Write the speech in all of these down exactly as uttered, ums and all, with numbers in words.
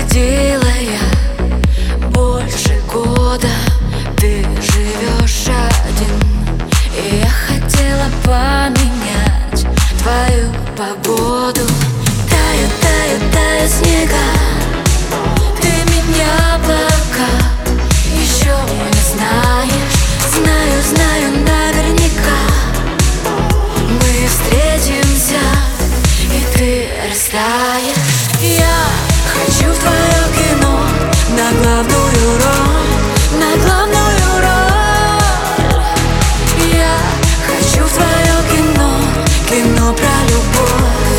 ходила я больше года, ты живешь один, и я хотела поменять твою погоду. Тают, тают, тают снега, ты меня пока еще не знаешь. Знаю, знаю наверняка, мы встретимся, и ты растаешь. Я хочу в твое кино, на главную роль, на главную роль. Я хочу в твое кино, кино про любовь.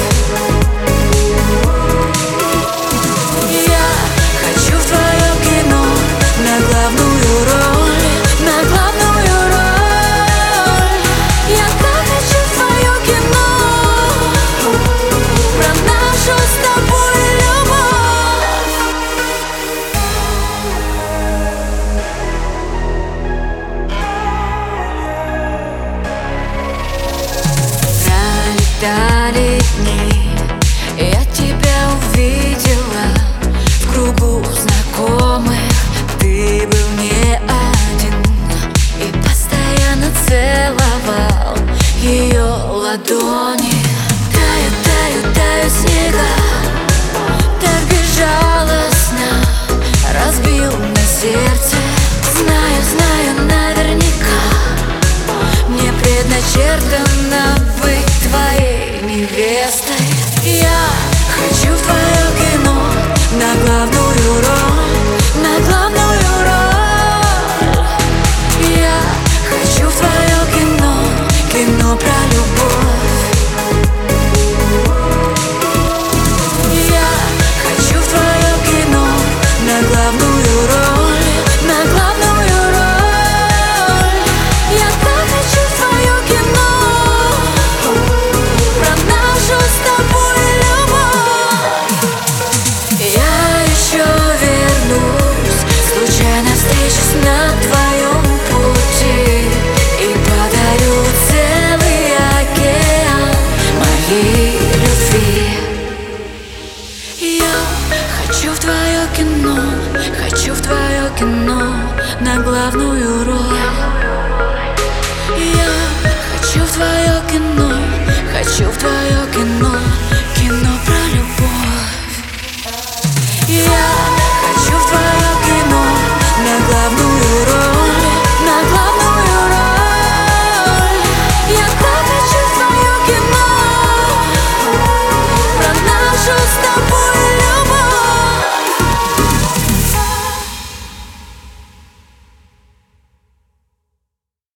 Я хочу в твое кино, на главную роль, на главную роль. Я так хочу в твое кино, про нашу с тобой любовь. Пролетали дни, я тебя увидела в кругу знакомых. Ты был не один и постоянно целовал ее ладони. Тают, тают, тают снега, так безжалостно разбил мне сердце. Знаю, знаю наверняка, мне предначертано быть твоей невестой. Я хочу в твое кино, на главную роль, на главную роль. Я хочу в твое кино, кино про любовь. Я хочу в твое кино, на главную роль, на главную роль. Я так хочу в твое кино, про нашу с тобой любовь. Я еще вернусь, случайно встречусь на твоем пути и подарю целый океан моей любви. Я хочу в твое кино, хочу в твое кино, на главную роль.